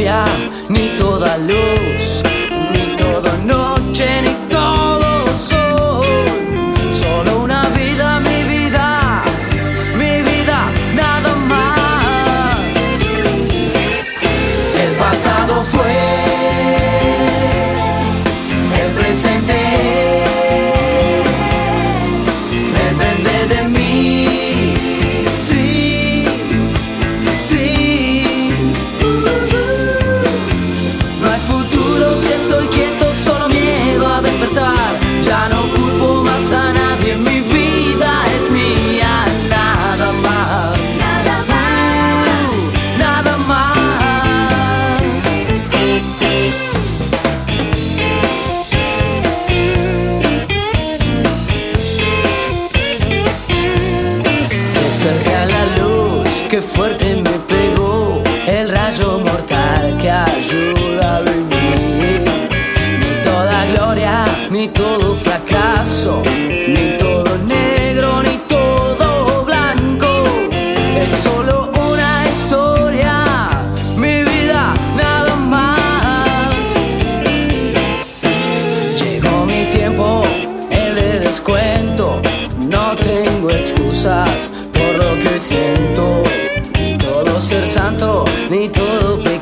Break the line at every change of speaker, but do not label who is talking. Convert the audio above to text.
gloria, ni toda luz, ni toda noche, ni todo sol. Solo una vida, mi vida, nada más. El pasado fue, el presente depende de mí. Sí, sí. No hay futuro si estoy quieto, solo miedo a despertar. Ya no culpo más a nadie, mi vida es mía, nada más. Nada más. Desperté a la luz que fuerte me pegó, el rayo mortal que ayuda a vivir. Ni toda gloria, ni todo fracaso, ni todo negro, ni todo blanco. Es solo una historia, mi vida, nada más. Llegó mi tiempo, el de descuento. No tengo excusas por lo que siento, ni todo ser santo, ni todo pecado.